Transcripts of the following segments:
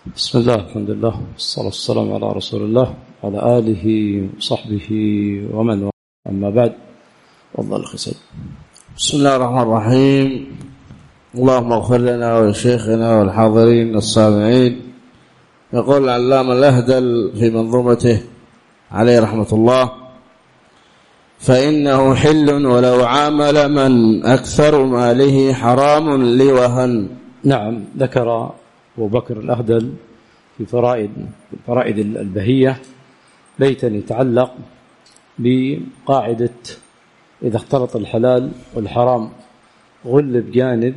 بسم الله، الحمد لله، والصلاة والسلام على رسول الله وعلى آله وصحبه ومن والاه، أما بعد. والله الخسر. بسم الله الرحمن الرحيم. اللهم اغفر لنا ولشيخنا والحاضرين السامعين. يقول العلامة الأهدل في منظومته عليه رحمة الله: فإنه حل ولو عامل من أكثر ماله حرام لوهن. نعم، ذكر أبو بكر الأهدل في فرائد البهية بيتا يتعلق بقاعدة إذا اختلط الحلال والحرام غلب جانب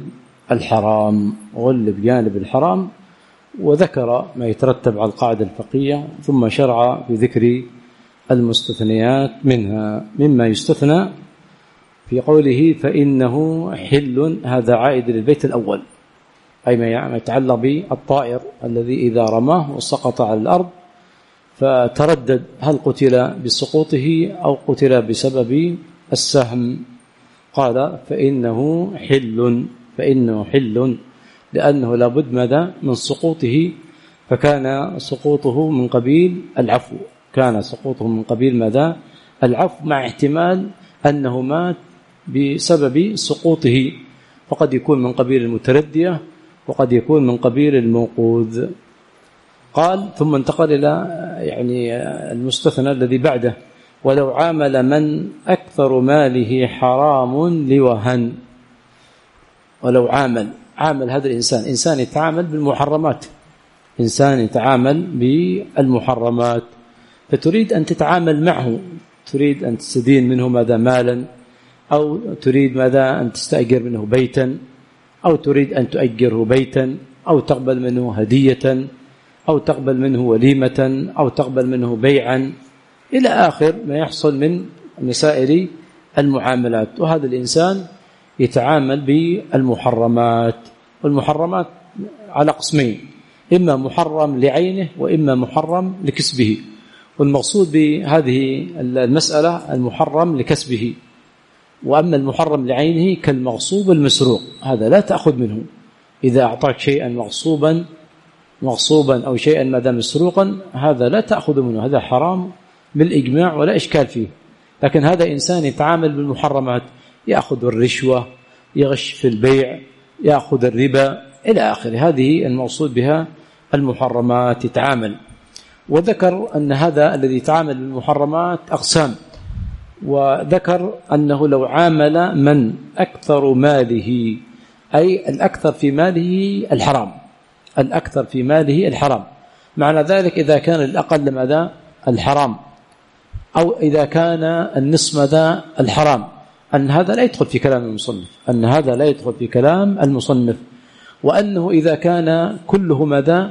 الحرام، وذكر ما يترتب على القاعدة الفقهية، ثم شرع في ذكر المستثنيات منها. مما يستثنى في قوله فإنه حل، هذا عائد للبيت الأول، أي ما يتعلق بالطائر الذي إذا رماه وسقط على الأرض فتردد هل قتل بسقوطه أو قتل بسبب السهم. قال فإنه حل لأنه لابد ماذا من سقوطه، فكان سقوطه من قبيل العفو، العفو، مع احتمال أنه مات بسبب سقوطه، فقد يكون من قبيل المتردية وقد يكون من قبيل الموقوذ. قال ثم انتقل إلى المستثنى الذي بعده: ولو عامل من أكثر ماله حرام لوهن. ولو عامل هذا الإنسان، إنسان يتعامل بالمحرمات، فتريد أن تتعامل معه، تريد أن تستدين منه ماذا مالا، أو تريد ماذا أن تستأجر منه بيتا، أو تريد أن تؤجره بيتا، أو تقبل منه هدية، أو تقبل منه وليمة، أو تقبل منه بيعا، إلى آخر ما يحصل من مسائل المعاملات. وهذا الإنسان يتعامل بالمحرمات، والمحرمات على قسمين: إما محرم لعينه وإما محرم لكسبه. والمقصود بهذه المسألة المحرم لكسبه، وأما المحرم لعينه كالمغصوب المسروق، هذا لا تأخذ منه. إذا أعطاك شيئا مغصوبا أو شيئا ماذا مسروقا، هذا لا تأخذ منه، هذا حرام بالإجماع ولا إشكال فيه. لكن هذا إنسان يتعامل بالمحرمات، يأخذ الرشوة، يغش في البيع، يأخذ الربا إلى آخره، هذه المقصود بها المحرمات يتعامل. وذكر أن هذا الذي يتعامل بالمحرمات أقسام، وذكر أنه لو عامل من أكثر ماله، أي الأكثر في ماله الحرام، معنى ذلك إذا كان الأقل ماذا الحرام، أو إذا كان النصف ماذا الحرام، أن هذا لا يدخل في كلام المصنف، وأنه إذا كان كله ماذا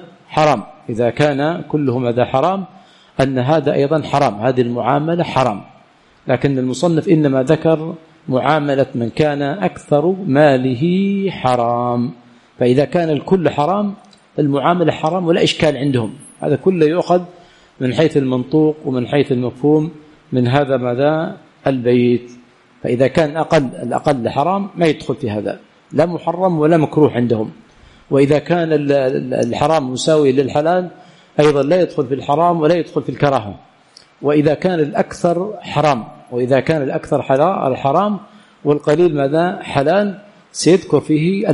حرام، أن هذا أيضا حرام، هذه المعاملة حرام. لكن المصنف إنما ذكر معاملة من كان أكثر ماله حرام، فإذا كان الكل حرام المعاملة حرام ولا إشكال عندهم، هذا كله يؤخذ من حيث المنطوق ومن حيث المفهوم من هذا ماذا البيت. فإذا كان الأقل حرام ما يدخل في هذا، لا محرم ولا مكروه عندهم. وإذا كان الحرام مساوي للحلال أيضا لا يدخل في الحرام ولا يدخل في الكراهة. وإذا كان الأكثر حرام، وإذا كان الأكثر الحرام والقليل ماذا حلال، سيذكر فيه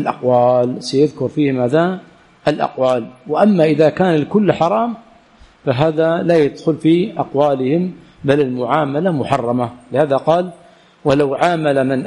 الأقوال. وأما إذا كان الكل حرام فهذا لا يدخل في أقوالهم، بل المعاملة محرمة. لهذا قال ولو عامل من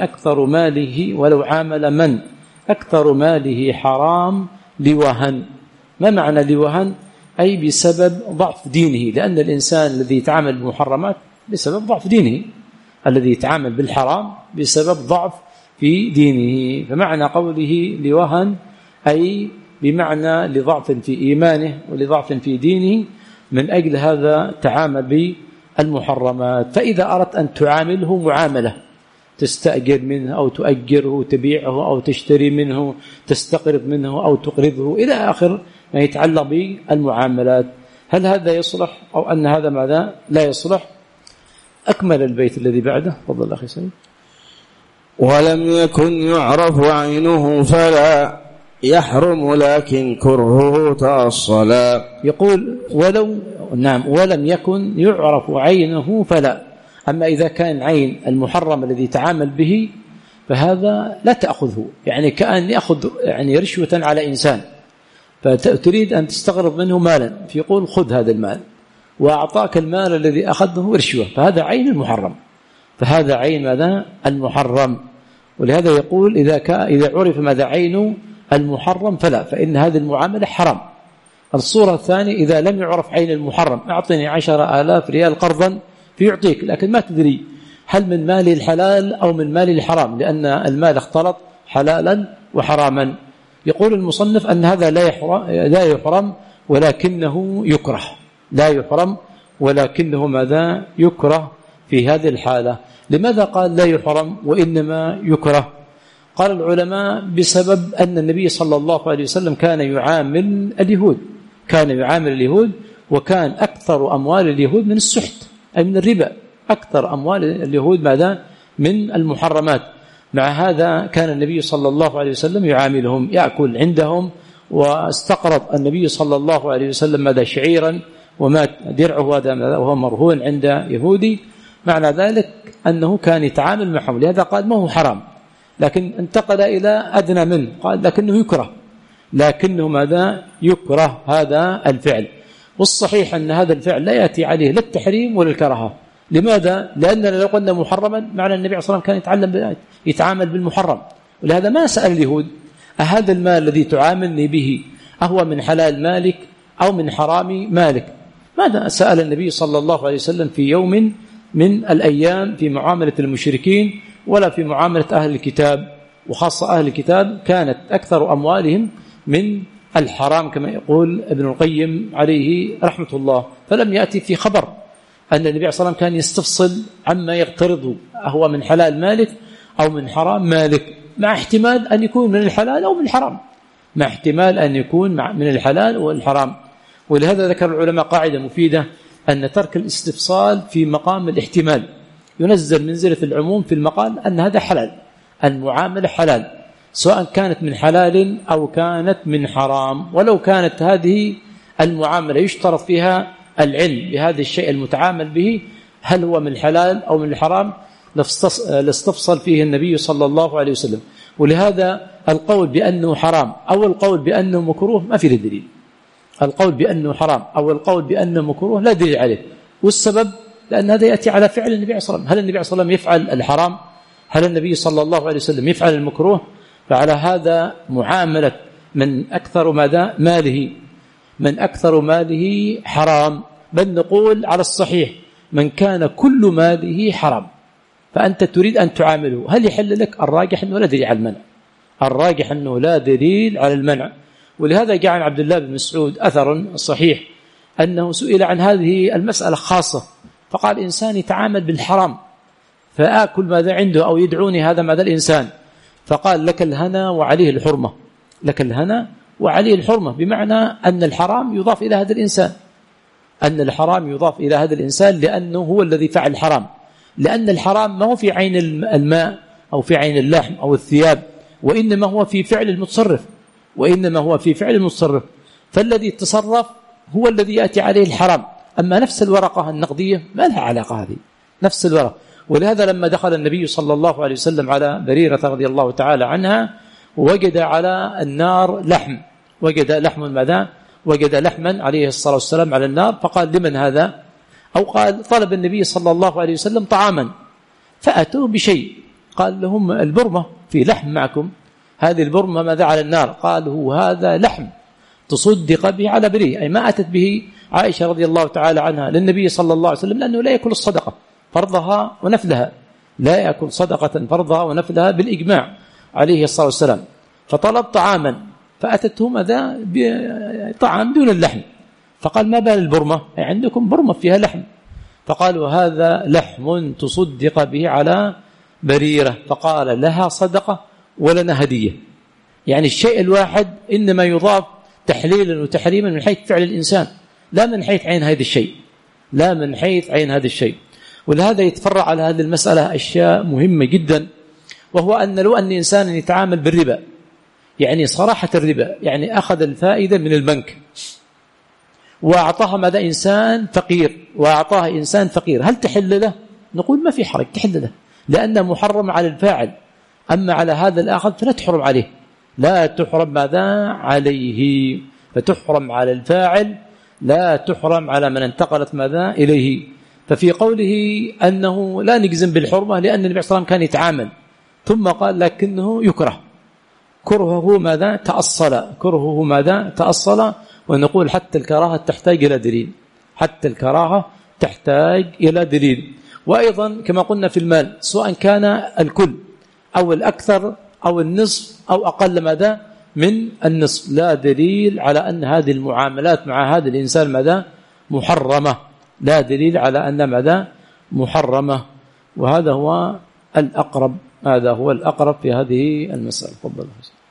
أكثر ماله حرام لوهن. ما معنى لوهن؟ أي بسبب ضعف دينه، لأن الإنسان الذي يتعامل بالمحرمات بسبب ضعف دينه، الذي يتعامل بالحرام بسبب ضعف في دينه. فمعنى قوله لوهن أي بمعنى لضعف في إيمانه ولضعف في دينه، من أجل هذا تعامل بالمحرمات. فإذا أردت أن تعامله معاملة تستأجر منه أو تؤجره، تبيعه أو تشتري منه، تستقرض منه أو تقرضه، إلى آخر ما يتعلق بالمعاملات، هل هذا يصلح أو أن هذا ماذا لا يصلح؟ أكمل البيت الذي بعده. تفضل أخي سيد. ولم يكن يعرف عينه فلا يحرم لكن كرهه تأصلا. يقول ولم يكن يعرف عينه فلا. أما إذا كان عين المحرم الذي يتعامل به فهذا لا تأخذه، يعني كأن يأخذ يعني رشوة على إنسان، فتريد أن تستغرض منه مالا فيقول خذ هذا المال وأعطاك المال الذي أخذه رشوة، فهذا عين المحرم، فهذا عين ماذا؟ المحرم. ولهذا يقول إذا عرف ماذا عين المحرم فلا، فإن هذه المعاملة حرام. الصورة الثانية إذا لم يعرف عين المحرم، أعطني 10,000 ريال قرضا فيعطيك، لكن ما تدري هل من مالي الحلال أو من مالي الحرام، لأن المال اختلط حلالا وحراما. يقول المصنف أن هذا لا يحرم ولكنه يكره، لا يحرم ولكنه ماذا؟ يكره في هذه الحالة. لماذا قال لا يحرم وإنما يكره؟ قال العلماء بسبب أن النبي صلى الله عليه وسلم كان يعامل اليهود، وكان أكثر أموال اليهود من السحت أي من الربا، أكثر أموال اليهود ماذا؟ من المحرمات. مع هذا كان النبي صلى الله عليه وسلم يعاملهم، يأكل عندهم، واستقرض النبي صلى الله عليه وسلم ماذا؟ شعيرا، وما درعه هذا وهو مرهون عند يهودي. معنى ذلك أنه كان يتعامل معهم، لهذا قال ما هو حرام، لكن انتقل إلى أدنى منه، قال لكنه يكره، لكنه ماذا؟ يكره هذا الفعل. والصحيح أن هذا الفعل لا يأتي عليه لا التحريم ولا الكراهة. لماذا؟ لأننا لو قلنا محرما معنى النبي صلى الله عليه وسلم كان يتعامل بالمحرم، ولهذا ما سأل اليهود أهذا المال الذي تعاملني به أهو من حلال مالك أو من حرام مالك؟ ماذا سأل النبي صلى الله عليه وسلم في يوم من الأيام في معاملة المشركين ولا في معاملة أهل الكتاب، وخاصة أهل الكتاب كانت أكثر أموالهم من الحرام كما يقول ابن القيم عليه رحمة الله. فلم يأتي في خبر أن النبي صلى الله عليه وسلم كان يستفصل عما يقترضه أهو من حلال مالك أو من حرام مالك، مع احتمال أن يكون من الحلال أو من الحرام، مع احتمال أن يكون من الحلال والحرام. ولهذا ذكر العلماء قاعدة مفيدة أن ترك الاستفصال في مقام الاحتمال ينزل منزلة العموم في المقال، أن هذا حلال، المعاملة حلال سواء كانت من حلال أو كانت من حرام. ولو كانت هذه المعاملة يشترط فيها العلم بهذا الشيء المتعامل به هل هو من الحلال أو من الحرام لاستفصل فيه النبي صلى الله عليه وسلم. ولهذا القول بأنه حرام أو القول بأنه مكروه ما في دليل، القول بأنه حرام أو القول بأنه مكروه لا دليل عليه. والسبب لأن هذا يأتي على فعل النبي صلى الله عليه وسلم. هل النبي صلى الله عليه وسلم يفعل الحرام؟ هل النبي صلى الله عليه وسلم يفعل المكروه؟ فعلى هذا معاملة من أكثر ماله حرام، بل نقول على الصحيح من كان كل ماله حرام فأنت تريد أن تعامله، هل يحل لك؟ الراجح أنه لا دليل على المنع، الراجح أنه لا دليل على المنع. ولهذا جاء عن عبد الله بن مسعود أثر صحيح أنه سئل عن هذه المسألة خاصة، فقال إنسان يتعامل بالحرام فآكل ماذا عنده أو يدعوني هذا الإنسان، فقال لك الهنا وعليه الحرمة، لك الهنا وعليه الحرمة، بمعنى أن الحرام يضاف إلى هذا الإنسان، أن الحرام يضاف إلى هذا الإنسان لأنه هو الذي فعل الحرام، لأن الحرام ما هو في عين الماء أو في عين اللحم أو الثياب، وإنما هو في فعل المتصرف، فالذي تصرف هو الذي يأتي عليه الحرام. أما نفس الورقة النقدية ما لها علاقة، هذه نفس الورقة. ولهذا لما دخل النبي صلى الله عليه وسلم على بريرة رضي الله تعالى عنها وجد على النار لحم، وجد لحما عليه الصلاة والسلام على النار، فقال لمن هذا؟ أو قال طلب النبي صلى الله عليه وسلم طعاما فأتوا بشيء، قال لهم البرمة في لحم معكم، هذه البرمة ماذا على النار؟ قالوا هذا لحم تصدق به على بريه، أي ما أتت به عائشة رضي الله تعالى عنها للنبي صلى الله عليه وسلم، لأنه لا يأكل الصدقة فرضها ونفلها، لا يأكل صدقة فرضها ونفلها بالإجماع عليه الصلاة والسلام. فطلب طعاما فأتته ماذا؟ طعام دون اللحم، فقال ما بال البرمة؟ أي عندكم برمة فيها لحم؟ فقالوا هذا لحم تصدق به على بريرة، فقال لها صدقة ولنا هدية. يعني الشيء الواحد إنما يضاف تحليلا وتحريما من حيث فعل الإنسان، لا من حيث عين هذا الشيء، ولهذا يتفرع على هذه المسألة أشياء مهمة جدا، وهو أن لو أن إنسان يتعامل بالربا يعني صراحة الربا، يعني أخذ الفائدة من البنك وأعطاها ماذا إنسان فقير، وأعطاها إنسان فقير، هل تحل له؟ نقول ما في حرج، تحل له لأنه محرم على الفاعل. أما على هذا الآخر فلا تحرم عليه، لا تحرم ماذا عليه، فتحرم على الفاعل لا تحرم على من انتقلت ماذا إليه. ففي قوله أنه لا نجزم بالحرمة لأن النبي صلى الله عليه وسلم كان يتعامل، ثم قال لكنه يكره، كرهه ماذا تأصل، كرهه ماذا تأصل. ونقول حتى الكراهة تحتاج إلى دليل، حتى الكراهة تحتاج إلى دليل. وأيضا كما قلنا في المال، سواء كان الكل أو الأكثر أو النصف أو أقل ماذا من النصف، لا دليل على أن هذه المعاملات مع هذا الإنسان ماذا محرمة، لا دليل على أن ماذا محرمة. وهذا هو الأقرب، هذا هو الأقرب في هذه المسألة. تفضل.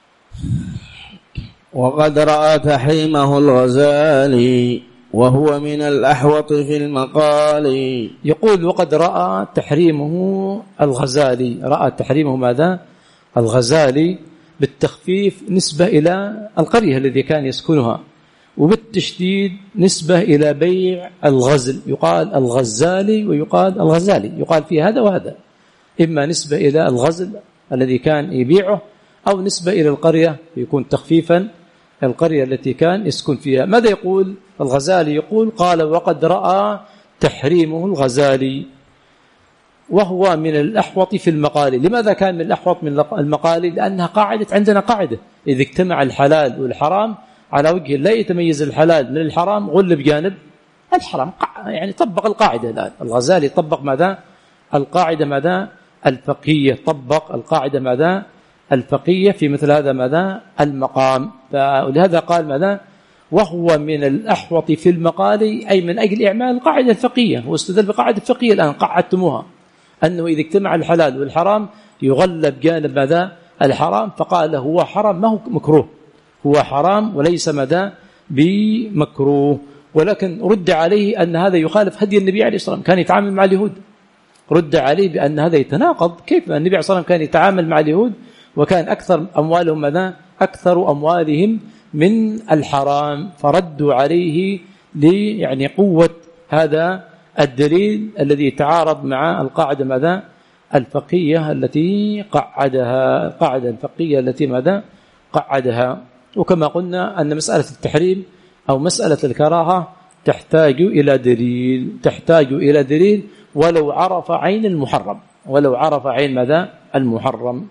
وقد رأى تحريمه الغزالي وهو من الأحوط في المقال. يقول وقد رأى تحريمه الغزالي، رأى تحريمه ماذا الغزالي بالتخفيف نسبة إلى القرية الذي كان يسكنها، وبالتشديد نسبة إلى بيع الغزل، يقال الغزالي ويقال الغزالي، يقال في هذا وهذا، إما نسبة إلى الغزل الذي كان يبيعه أو نسبة إلى القرية، يكون تخفيفا القرية التي كان يسكن فيها. ماذا يقول الغزالي؟ يقول قال وقد رأى تحريمه الغزالي وهو من الأحوط في المقال. لماذا كان من الأحوط من المقال؟ لأنها قاعدة، عندنا قاعدة إذا اجتمع الحلال والحرام على وجه لا يتميز الحلال من الحرام غل بجانب الحرام، يعني طبق القاعدة. الآن الغزالي طبق ماذا القاعدة ماذا الفقهية، طبق القاعدة ماذا الفقهية في مثل هذا ماذا المقام. ولهذا قال ماذا وهو من الأحوط في المقال، أي من أجل إعمال القاعدة الفقهية، واستدل بقاعدة الفقهية الآن قعدتموها أنه إذا اجتمع الحلال والحرام يغلب جانب ماذا الحرام، فقال هو حرام ما هو مكروه، هو حرام وليس ماذا بمكروه. ولكن رد عليه أن هذا يخالف هدي النبي عليه الصلاة والسلام، كان يتعامل مع اليهود، رد عليه بأن هذا يتناقض، كيف النبي عليه الصلاة والسلام كان يتعامل مع اليهود وكان أكثر أموالهم ماذا أكثر أموالهم من الحرام، فردوا عليه يعني قوة هذا الدليل الذي يتعارض مع القاعدة ماذا الفقهية التي قعدها، القاعدة الفقهية التي ماذا قعدها. وكما قلنا أن مسألة التحريم أو مسألة الكراهة تحتاج إلى دليل، تحتاج إلى دليل ولو عرف عين المحرم، ولو عرف عين ماذا المحرم.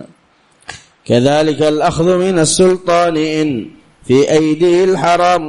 كذلك الأخذ من السلطان إن في أيديه الحرام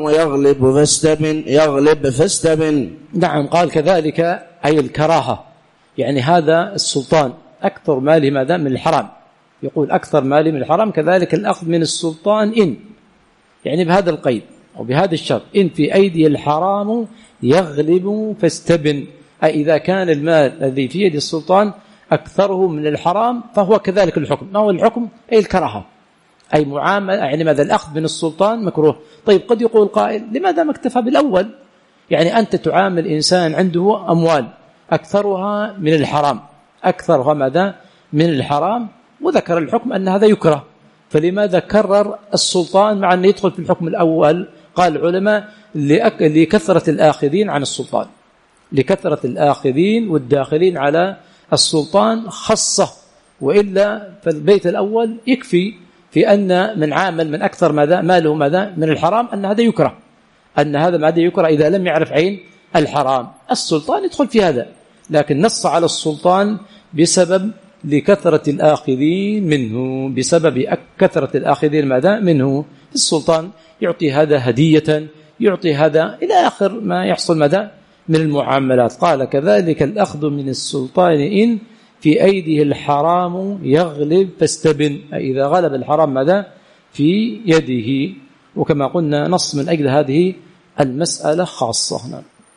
يغلب فاستبن. نعم، قال كذلك أي الكراهة، يعني هذا السلطان أكثر ماله ماذا من الحرام، يقول أكثر ماله من الحرام. كذلك الأخذ من السلطان إن، يعني بهذا القيد أو بهذا الشرط، إن في أيدي الحرام يغلب فاستبن، أي إذا كان المال الذي في يد السلطان أكثره من الحرام فهو كذلك الحكم. ما هو الحكم؟ أي الكراهة، أي معاملة، يعني ماذا الأخذ من السلطان مكروه. طيب قد يقول قائل لماذا ما اكتفى بالأول؟ يعني أنت تعامل إنسان عنده أموال أكثرها من الحرام، أكثرها ماذا من الحرام، وذكر الحكم أن هذا يكره، فلماذا كرر السلطان مع أن يدخل في الحكم الأول؟ قال العلماء لكثرة الآخذين عن السلطان، لكثرة الآخذين والداخلين على السلطان خاصة، وإلا فالبيت الأول يكفي في أن من عامل من أكثر ماذا ماله ماذا من الحرام أن هذا يكره، أن هذا ماذا يكره إذا لم يعرف عين الحرام. السلطان يدخل في هذا، لكن نص على السلطان بسبب لكثرة الآخذين منه، بسبب كثرة الآخذين ماذا منه. السلطان يعطي هذا هدية، يعطي هذا إلى آخر ما يحصل ماذا من المعاملات. قال كذلك الأخذ من السلطان إن في أيديه الحرام يغلب فاستبن، إذا غلب الحرام ماذا في يده. وكما قلنا نص من أجل هذه المسألة خاصة.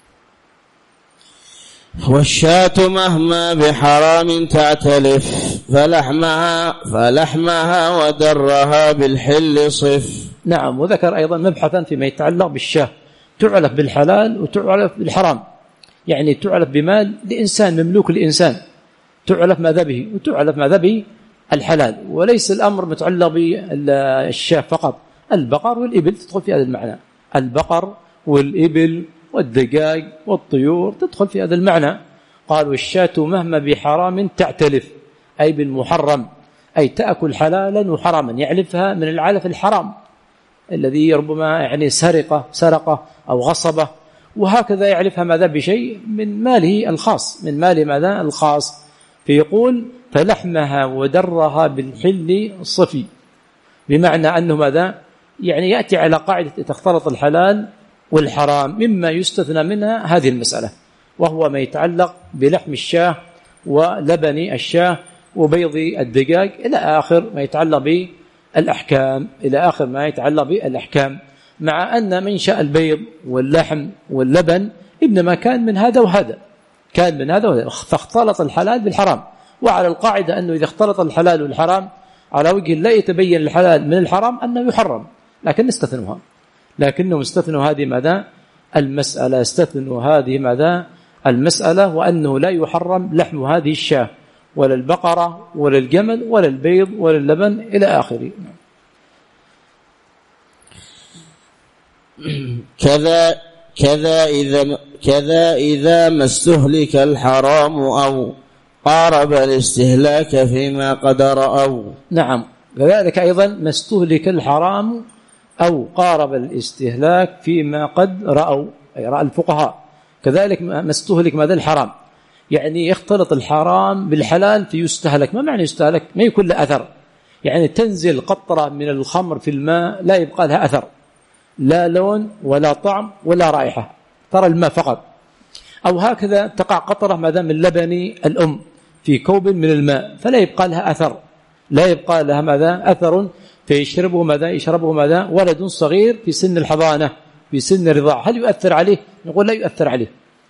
والشاة مهما بحرام تعتلف فلحمها ودرها بالحل صف. نعم، وذكر أيضا مبحثا فيما يتعلق بالشاة، تعلف بالحلال وتعلف بالحرام، يعني تعلف بمال لإنسان مملوك لإنسان، تعلف ماذا به وتعلف ماذا به الحلال، وليس الأمر متعلق بالشاة فقط، البقر والإبل تدخل في هذا المعنى، البقر والإبل والدجاج والطيور تدخل في هذا المعنى. قالوا الشاة مهما بحرام تعتلف، أي بالمحرم، أي تأكل حلالا وحراما، يعلفها من العلف الحرام الذي ربما يعني سرقة أو غصبة، وهكذا يعلفها ماذا بشيء من ماله الخاص، من ماله ماذا الخاص. فيقول فلحمها ودرها بالحل الصفي، بمعنى أنه ماذا يعني يأتي على قاعدة تختلط الحلال والحرام، مما يستثنى منها هذه المسألة، وهو ما يتعلق بلحم الشاة ولبن الشاة وبيض الدجاج إلى آخر ما يتعلق بالأحكام، إلى آخر ما يتعلق بالأحكام، مع أن منشأ البيض واللحم واللبن إنما كان من هذا وهذا، كان من هذا وهذا، فاختلط الحلال بالحرام. وعلى القاعدة أنه إذا اختلط الحلال والحرام على وجه لا يتبين الحلال من الحرام أنه يحرم، لكن استثنوها، لكنهم استثنوا هذه ماذا المسألة، استثنوا هذه ماذا المسألة، وأنه لا يحرم لحم هذه الشاة ولا البقرة ولا الجمل ولا البيض ولا اللبن إلى آخره. كذا إذا ما استهلك الحرام أو قارب الاستهلاك فيما قد رأوا. نعم، كذلك أيضا ما استهلك الحرام أو قارب الاستهلاك فيما قد رأوا، أي رأى الفقهاء. كذلك ما استهلك ماذا الحرام، يعني يختلط الحرام بالحلال فيستهلك. ما معنى يستهلك؟ ما يكون له أثر، يعني تنزل قطرة من الخمر في الماء لا يبقى لها أثر، لا لون ولا طعم ولا رائحة، ترى الماء فقط. أو هكذا تقع قطرة ماذا من لبن الأم في كوب من الماء فلا يبقى لها أثر، لا يبقى لها ماذا أثر، فيشربه ماذا يشربه ماذا ولد صغير في سن الحضانة في سن الرضاعة، هل يؤثر عليه؟ نقول لا يؤثر عليه.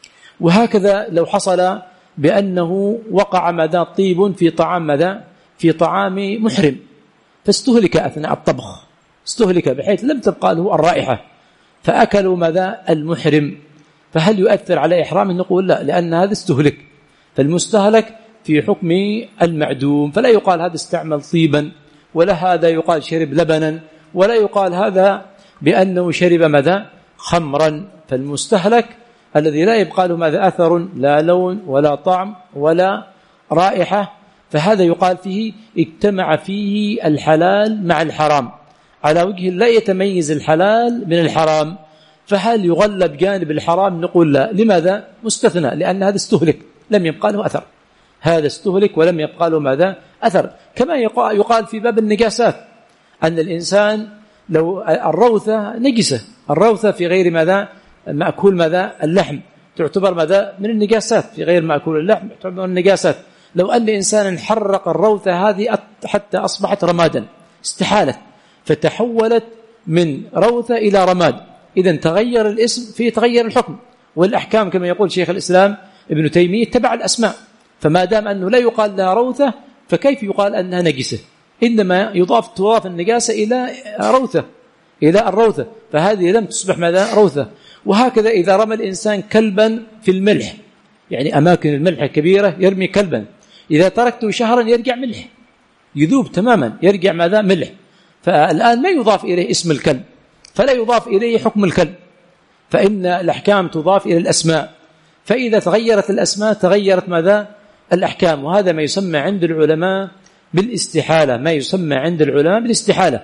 وهكذا لو حصل بأنه وقع ماذا طيب في طعام ماذا في طعام محرم فاستهلك أثناء الطبخ، استهلك بحيث لم تبقى له الرائحة، فأكلوا ماذا المحرم، فهل يؤثر على إحرامه؟ نقول لا، لأن هذا استهلك، فالمستهلك في حكم المعدوم، فلا يقال هذا استعمل طيبا، ولا هذا يقال شرب لبنا، ولا يقال هذا بأنه شرب ماذا خمرا. فالمستهلك الذي لا يبقى له ماذا أثر، لا لون ولا طعم ولا رائحة، فهذا يقال فيه اجتمع فيه الحلال مع الحرام على وجه لا يتميز الحلال من الحرام. فهل يغلب جانب الحرام؟ نقول لا. لماذا؟ مستثنى، لأن هذا استهلك لم يبقى له أثر، هذا استهلك ولم يبقى له ماذا أثر. كما يقال في باب النجاسات أن الإنسان لو الروثة نجسة، الروثة في غير ماذا مأكول ماذا اللحم تعتبر ماذا من النجاسات، في غير مأكول اللحم تعتبر من النجاسات. لو أن إنسانا حرق الروثة هذه حتى أصبحت رمادا استحالت، فتحولت من روثة إلى رماد، إذن تغير الاسم فيه تغير الحكم، والأحكام كما يقول شيخ الإسلام ابن تيمية تبع الأسماء، فما دام أنه لا يقال لها روثة فكيف يقال أنها نجسة؟ إنما تضاف النجاسة إلى روثة، إلى الروثة، فهذه لم تصبح ماذا روثة. وهكذا إذا رمى الإنسان كلبا في الملح، يعني أماكن الملح الكبيرة يرمي كلبا، إذا تركته شهرا يرجع ملح، يذوب تماما، يرجع ماذا ملح، فالآن ما يضاف إليه اسم الكلب، فلا يضاف إليه حكم الكلب، فإن الأحكام تضاف إلى الأسماء، فإذا تغيرت الأسماء تغيرت ماذا الأحكام. وهذا ما يسمى عند العلماء بالاستحالة، ما يسمى عند العلماء بالاستحالة،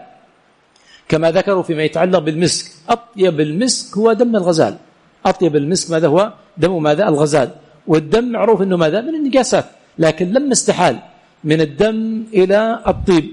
كما ذكروا فيما يتعلق بالمسك. أطيب المسك هو دم الغزال، أطيب المسك ماذا هو دم ماذا الغزال، والدم معروف أنه ماذا من النجاسات، لكن لما استحال من الدم إلى الطيب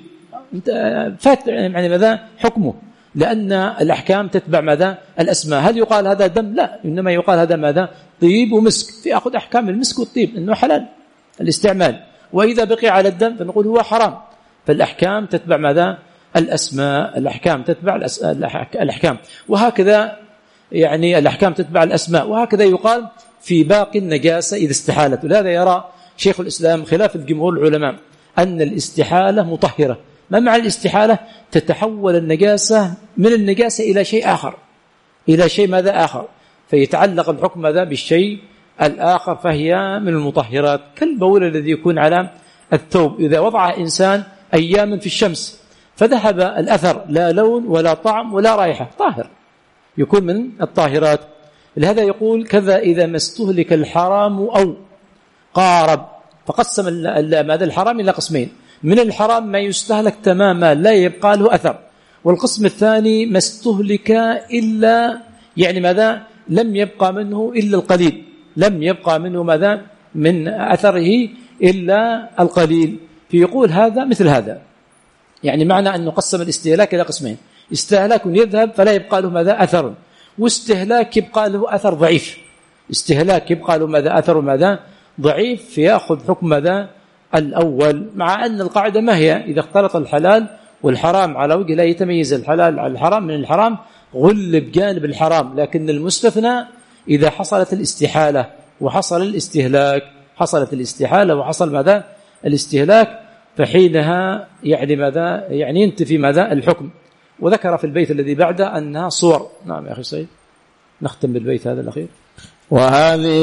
فات يعني ماذا حكمه، لأن الأحكام تتبع ماذا الأسماء. هل يقال هذا دم؟ لا، إنما يقال هذا ماذا طيب ومسك، في أخذ أحكام المسك والطيب أنه حلال الاستعمال، وإذا بقي على الدم فنقول هو حرام. فالأحكام تتبع ماذا الأسماء، الأحكام تتبع الأحكام، وهكذا يعني الأحكام تتبع الأسماء. وهكذا يقال في باقي النجاسة إذا استحالت. ولهذا يرى شيخ الإسلام خلاف الجمهور العلماء أن الاستحالة مطهرة. ما معنى الاستحالة؟ تتحول النجاسة من النجاسة إلى شيء آخر، إلى شيء ماذا آخر، فيتعلق الحكم ماذا بالشيء الآخر، فهي من المطهرات. كالبول الذي يكون على الثوب إذا وضع إنسان أياما في الشمس فذهب الأثر، لا لون ولا طعم ولا رائحة، طاهر، يكون من الطاهرات. لهذا يقول كذا إذا ما استهلك الحرام أو قارب، فقسم ماذا الحرام إلى قسمين: من الحرام ما يستهلك تماما لا يبقى له أثر، والقسم الثاني ما استهلك إلا يعني ماذا لم يبقى منه إلا القليل، لم يبقى منه ماذا من أثره إلا القليل. فيقول هذا مثل هذا، يعني معنى أن نقسم الاستهلاك إلى قسمين: استهلاك يذهب فلا يبقى له ماذا أثر، واستهلاك يبقى له أثر ضعيف. استهلاك يبقى له ماذا أثر ماذا ضعيف، فيأخذ حكم ماذا الأول، مع أن القاعدة ما هي؟ إذا اختلط الحلال والحرام على وجه لا يتميز الحلال على الحرام من الحرام غلب جانب الحرام، لكن المستثنى إذا حصلت الاستحالة وحصل الاستهلاك، حصلت الاستحالة وحصل ماذا الاستهلاك، فحينها يعني ماذا يعني ينتفي ماذا الحكم. وذكر في البيت الذي بعده أنها صور. نعم يا أخي سيد، نختم بالبيت هذا الأخير. وهذه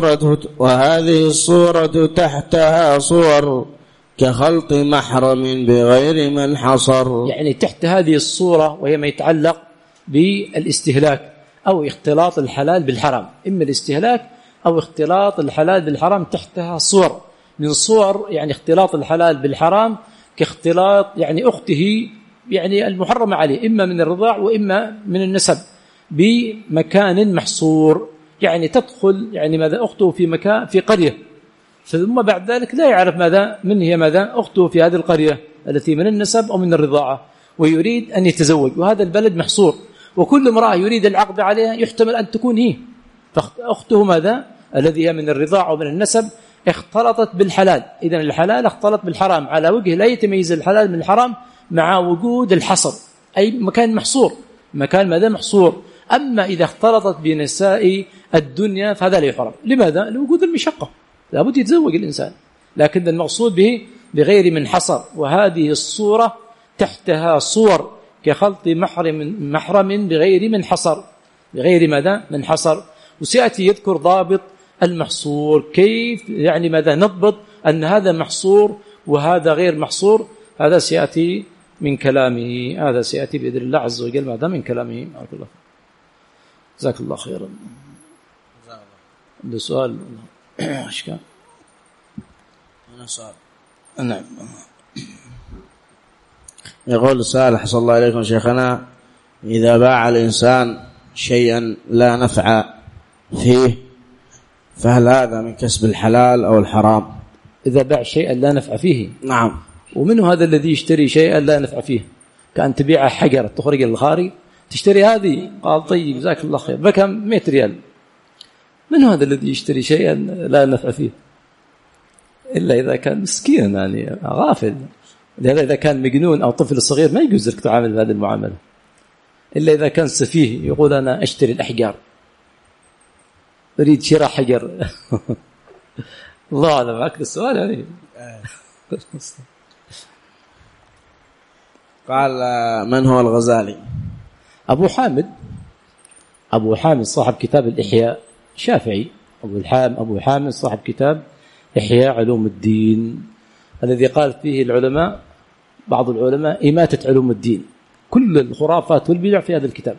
الصورة تحتها صور كخلط محرم بغير من حصر، يعني تحت هذه الصورة وهي ما يتعلق بالاستهلاك أو اختلاط الحلال بالحرام، إما الاستهلاك أو اختلاط الحلال بالحرام، تحتها صور من صور يعني اختلاط الحلال بالحرام، كاختلاط يعني أخته يعني المحرمة عليه إما من الرضاع وإما من النسب بمكان محصور، يعني تدخل يعني ماذا أخته في مكان في قرية، ثم بعد ذلك لا يعرف ماذا من هي ماذا أخته في هذه القرية التي من النسب أو من الرضاعة، ويريد أن يتزوج، وهذا البلد محصور، وكل امرأة يريد العقد عليها يحتمل أن تكون هي، فأخته ماذا الذي هي من الرضاعة ومن النسب اختلطت بالحلال. إذن الحلال اختلط بالحرام على وجه لا يتميز الحلال من الحرام مع وجود الحصر، أي مكان محصور، مكان ماذا محصور. أما إذا اختلطت بنساء الدنيا فهذا لا يحرم. لماذا؟ لوجود المشقة، لابد يتزوج الإنسان، لكن المقصود به بغير من حصر. وهذه الصورة تحتها صور كخلط محرم بغير من حصر، بغير ماذا من حصر. وسيأتي يذكر ضابط المحصور، كيف يعني ماذا نضبط أن هذا محصور وهذا غير محصور، هذا سيأتي من كلامه، هذا سيأتي بإذن الله عز وجل ماذا من كلامه. جزاك الله خيرا. عنده سؤال؟ ايش كان؟ أنا سؤال. نعم. يقول السائل حسن الله إليكم شيخنا: إذا باع الإنسان شيئا لا نفع فيه فهل هذا من كسب الحلال أو الحرام؟ إذا باع شيئا لا نفع فيه، نعم. ومنه هذا الذي يشتري شيئا لا نفع فيه، كأن تبيع حجر تخرج الخاري تشتري هذه، قال طيب جزاك الله خير بكم 100 ريال. من هذا الذي يشتري شيئا لا نفع فيه؟ إلا إذا كان مسكين يعني غافل. لهذا إذا كان مجنون أو طفل صغير ما يجوز لك تعامل بهذه المعاملة، إلا إذا كان سفيه يقول أنا أشتري الأحجار، أريد شراء حجر. الله أعلم. أكد السؤال يعني. قال: من هو الغزالي؟ أبو حامد صاحب كتاب الإحياء، شافعي. أبو حامد صاحب كتاب إحياء علوم الدين، الذي قال فيه العلماء بعض العلماء إماتة علوم الدين، كل الخرافات والبدع في هذا الكتاب.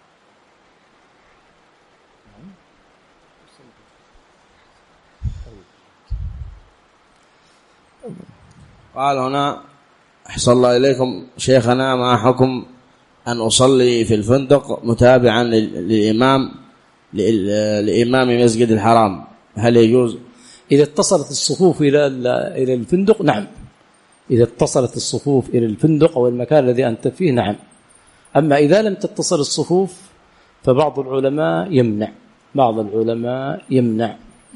قال هنا: أحسن الله إليكم شيخنا، ما حكم أن أصلي في الفندق متابعا لإمام مسجد الحرام، هل يجوز؟ إذا اتصلت الصفوف إلى الفندق نعم، إذا اتصلت الصفوف إلى الفندق أو المكان الذي أنت فيه نعم. أما إذا لم تتصل الصفوف فبعض العلماء يمنع.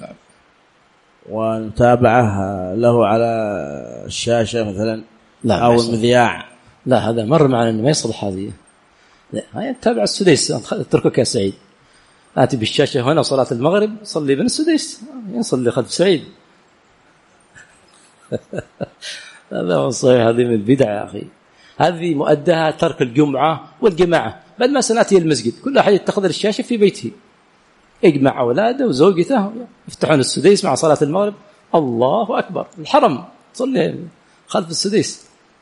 ونتابعه له على الشاشة مثلا أو المذياع؟ لا، هذا مر معنا أنه ما يصلح هذه. لا، هاي تابع السديس، اتركك يا سعيد، آتي بالشاشة هنا صلاة المغرب صلي بين السديس، يصلي خلف سعيد. هذا هو صحيح، هذه من البدع يا أخي، هذه مؤدها ترك الجمعة والجماعة. بعد ما سنأتي المسجد كل أحد يتخذ الشاشة في بيته، اجمع أولاده وزوجته يفتحون السديس مع صلاة المغرب، الله أكبر، الحرم صلي خلف السديس.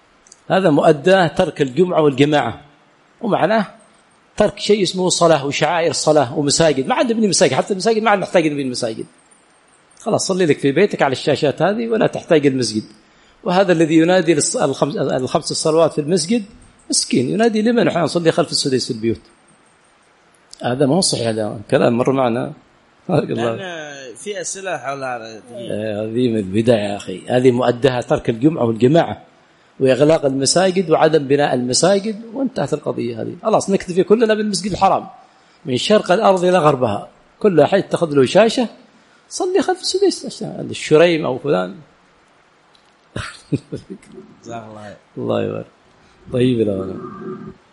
هذا مؤداه ترك الجمعة والجماعة، ومعناه ترك شيء اسمه صلاة وشعائر الصلاة ومساجد. ما عاد نبني مساجد، حتى المساجد ما عاد نحتاج نبني المساجد، خلاص صلي لك في بيتك على الشاشات هذه ولا تحتاج المسجد. وهذا الذي ينادي الخمس الصلوات في المسجد مسكين، ينادي لمن نحن نصلي خلف السديس في البيوت. هذا ما هو صحيح، هذا كلام مر معنا. في أسئلة حول هذه من البدع يا أخي، هذه مؤدها ترك الجمعة والجماعة وإغلاق المساجد وعدم بناء المساجد، وانتهت القضية هذه. خلاص نكتفي كلنا بالمسجد الحرام من شرق الأرض إلى غربها، كل واحد تأخذ له شاشة صلي خلف السديس، الشريم أو فلان. الله يبارك. طيب.